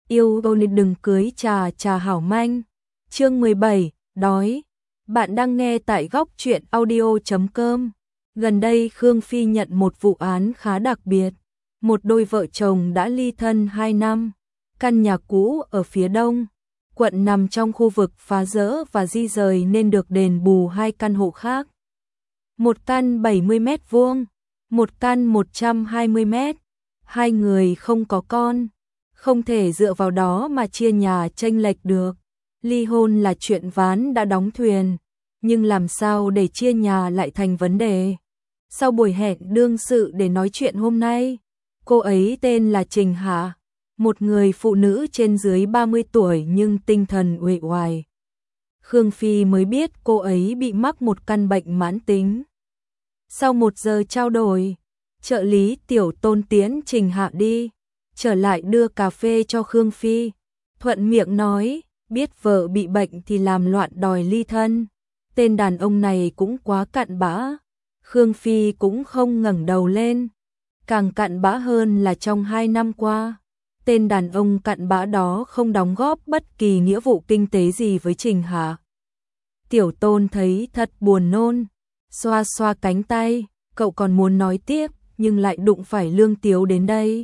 Yêu đừng cưới trà hảo manh. Chương 17, đói. Bạn đang nghe tại góc truyện audio.com. Gần đây Khương Phi nhận một vụ án khá đặc biệt. Một đôi vợ chồng đã ly thân 2 năm. Căn nhà cũ ở phía đông quận nằm trong khu vực phá dỡ và di rời nên được đền bù 2 căn hộ khác. Một căn 70 mét vuông, một căn 120 mét. Hai người không có con, không thể dựa vào đó mà chia nhà chênh lệch được. Ly hôn là chuyện ván đã đóng thuyền, nhưng làm sao để chia nhà lại thành vấn đề. Sau buổi hẹn đương sự để nói chuyện hôm nay, cô ấy tên là Trình Hạ, một người phụ nữ trên dưới 30 tuổi nhưng tinh thần uể oải. Khương Phi mới biết cô ấy bị mắc một căn bệnh mãn tính. Sau 1 giờ trao đổi, trợ lý Tiểu Tôn tiễn Trình Hạ đi, trở lại đưa cà phê cho Khương Phi. Thuận miệng nói, biết vợ bị bệnh thì làm loạn đòi ly thân. Tên đàn ông này cũng quá cặn bã. Khương Phi cũng không ngẩng đầu lên. Càng cặn bã hơn là trong 2 năm qua, tên đàn ông cặn bã đó không đóng góp bất kỳ nghĩa vụ kinh tế gì với Trình Hạ. Tiểu Tôn thấy thật buồn nôn, xoa xoa cánh tay, cậu còn muốn nói tiếp nhưng lại đụng phải Lương Tiếu đến đây.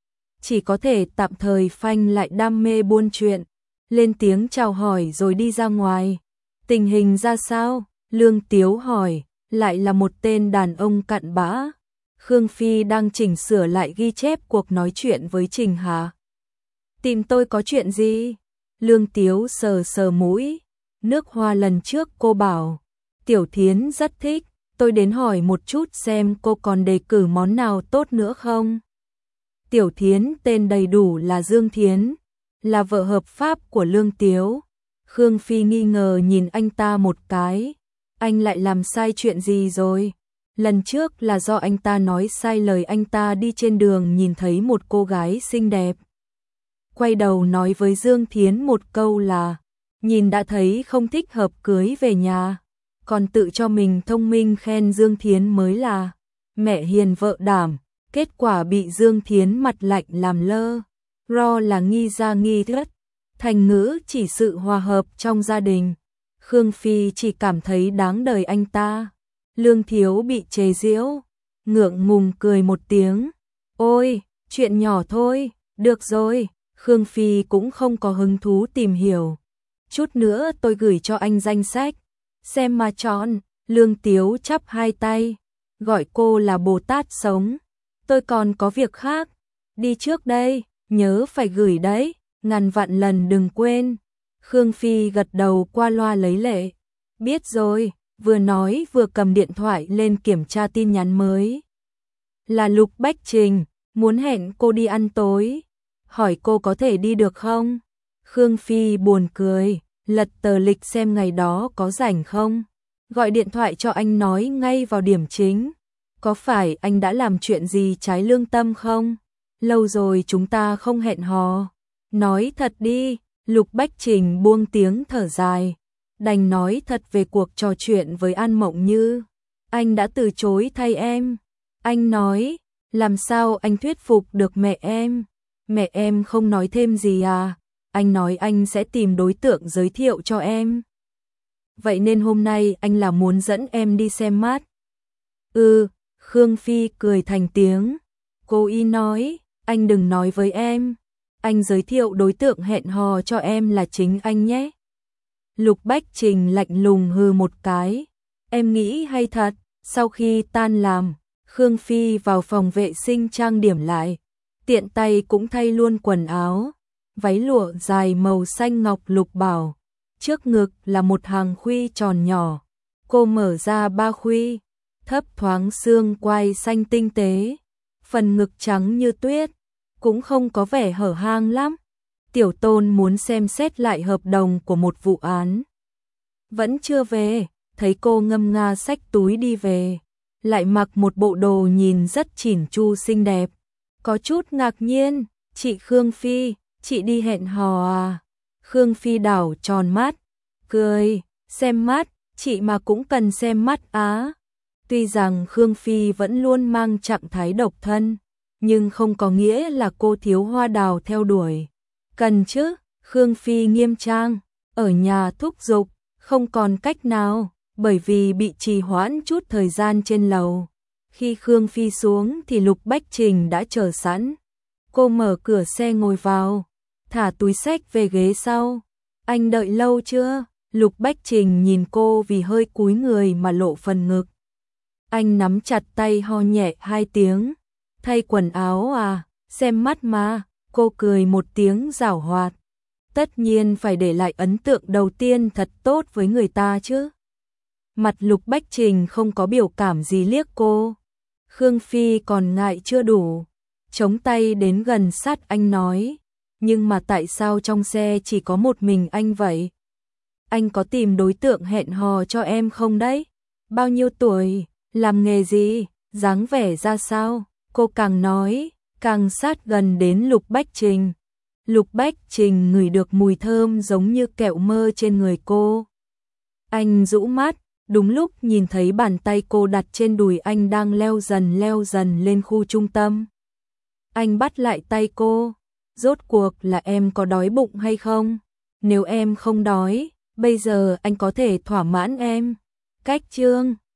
Chỉ có thể tạm thời phanh lại đam mê buôn chuyện, lên tiếng chào hỏi rồi đi ra ngoài. Tình hình ra sao? Lương Tiếu hỏi, lại là một tên đàn ông cặn bã. Khương Phi đang chỉnh sửa lại ghi chép cuộc nói chuyện với Trình Hạ. Tìm tôi có chuyện gì? Lương Tiếu sờ sờ mũi. Nước hoa lần trước cô bảo Tiểu Thiến rất thích, tôi đến hỏi một chút xem cô còn đề cử món nào tốt nữa không. Tiểu Thiến tên đầy đủ là Dương Thiến, là vợ hợp pháp của Lương Tiếu. Khương Phi nghi ngờ nhìn anh ta một cái. Anh lại làm sai chuyện gì rồi? Lần trước là do anh ta nói sai lời, anh ta đi trên đường nhìn thấy một cô gái xinh đẹp. Quay đầu nói với Dương Thiến một câu là nhìn đã thấy không thích hợp cưới về nhà. Còn tự cho mình thông minh khen Dương Thiến mới là mẹ hiền vợ đảm. Kết quả bị Dương Thiến mặt lạnh làm lơ. Ro là nghi ra nghi thất. Thành ngữ chỉ sự hòa hợp trong gia đình. Khương Phi chỉ cảm thấy đáng đời anh ta. Lương Thiếu bị chế giễu, ngượng ngùng cười một tiếng. Ôi, chuyện nhỏ thôi, được rồi. Khương Phi cũng không có hứng thú tìm hiểu. Chút nữa tôi gửi cho anh danh sách, xem mà chọn. Lương Tiếu chắp 2 tay, gọi cô là Bồ Tát sống. Tôi còn có việc khác, đi trước đây, nhớ phải gửi đấy, ngàn vạn lần đừng quên. Khương Phi gật đầu qua loa lấy lệ. Biết rồi, vừa nói vừa cầm điện thoại lên kiểm tra tin nhắn mới. Là Lục Bách Trình, muốn hẹn cô đi ăn tối, hỏi cô có thể đi được không? Khương Phi buồn cười, lật tờ lịch xem ngày đó có rảnh không. Gọi điện thoại cho anh nói ngay vào điểm chính. Có phải anh đã làm chuyện gì trái lương tâm không? Lâu rồi chúng ta không hẹn hò. Nói thật đi. Lục Bách Trình buông tiếng thở dài. Đành nói thật về cuộc trò chuyện với An Mộng Như. Anh đã từ chối thay em. Anh nói, làm sao anh thuyết phục được mẹ em? Mẹ em không nói thêm gì à? Anh nói anh sẽ tìm đối tượng giới thiệu cho em. Vậy nên hôm nay anh là muốn dẫn em đi xem mắt. Khương Phi cười thành tiếng. Cô y nói, anh đừng nói với em. Anh giới thiệu đối tượng hẹn hò cho em là chính anh nhé. Lục Bách Trình lạnh lùng hừ một cái. Em nghĩ hay thật. Sau khi tan làm, Khương Phi vào phòng vệ sinh trang điểm lại. Tiện tay cũng thay luôn quần áo. Váy lụa dài màu xanh ngọc lục bảo. Trước ngực là một hàng khuy tròn nhỏ. Cô mở ra 3 khuy, thấp thoáng xương quai xanh tinh tế. Phần ngực trắng như tuyết, cũng không có vẻ hở hang lắm. Tiểu Tôn muốn xem xét lại hợp đồng của một vụ án. Vẫn chưa về, thấy cô ngâm nga xách túi đi về. Lại mặc một bộ đồ nhìn rất chỉn chu xinh đẹp. Có chút ngạc nhiên, chị Khương Phi, chị đi hẹn hò à? Khương Phi đảo tròn mắt, cười, xem mắt, chị mà cũng cần xem mắt á. Tuy rằng Khương Phi vẫn luôn mang trạng thái độc thân, nhưng không có nghĩa là cô thiếu hoa đào theo đuổi. Cần chứ, Khương Phi nghiêm trang, ở nhà thúc giục, không còn cách nào, bởi vì bị trì hoãn chút thời gian trên lầu. Khi Khương Phi xuống thì Lục Bách Trình đã chờ sẵn. Cô mở cửa xe ngồi vào, thả túi xách về ghế sau. Anh đợi lâu chưa? Lục Bách Trình nhìn cô vì hơi cúi người mà lộ phần ngực. Anh nắm chặt tay ho nhẹ 2 tiếng. Thay quần áo à, xem mắt mà, cô cười một tiếng giảo hoạt. Tất nhiên phải để lại ấn tượng đầu tiên thật tốt với người ta chứ. Mặt Lục Bách Trình không có biểu cảm gì liếc cô. Khương Phi còn ngại chưa đủ, chống tay đến gần sát anh nói, nhưng mà tại sao trong xe chỉ có một mình anh vậy? Anh có tìm đối tượng hẹn hò cho em không đấy? Bao nhiêu tuổi, làm nghề gì, dáng vẻ ra sao? Cô càng nói, càng sát gần đến Lục Bách Trình. Lục Bách Trình ngửi được mùi thơm giống như kẹo mơ trên người cô. Anh rũ mắt, đúng lúc nhìn thấy bàn tay cô đặt trên đùi anh đang leo dần lên khu trung tâm. Anh bắt lại tay cô, rốt cuộc là em có đói bụng hay không? Nếu em không đói, bây giờ anh có thể thỏa mãn em. Cách chương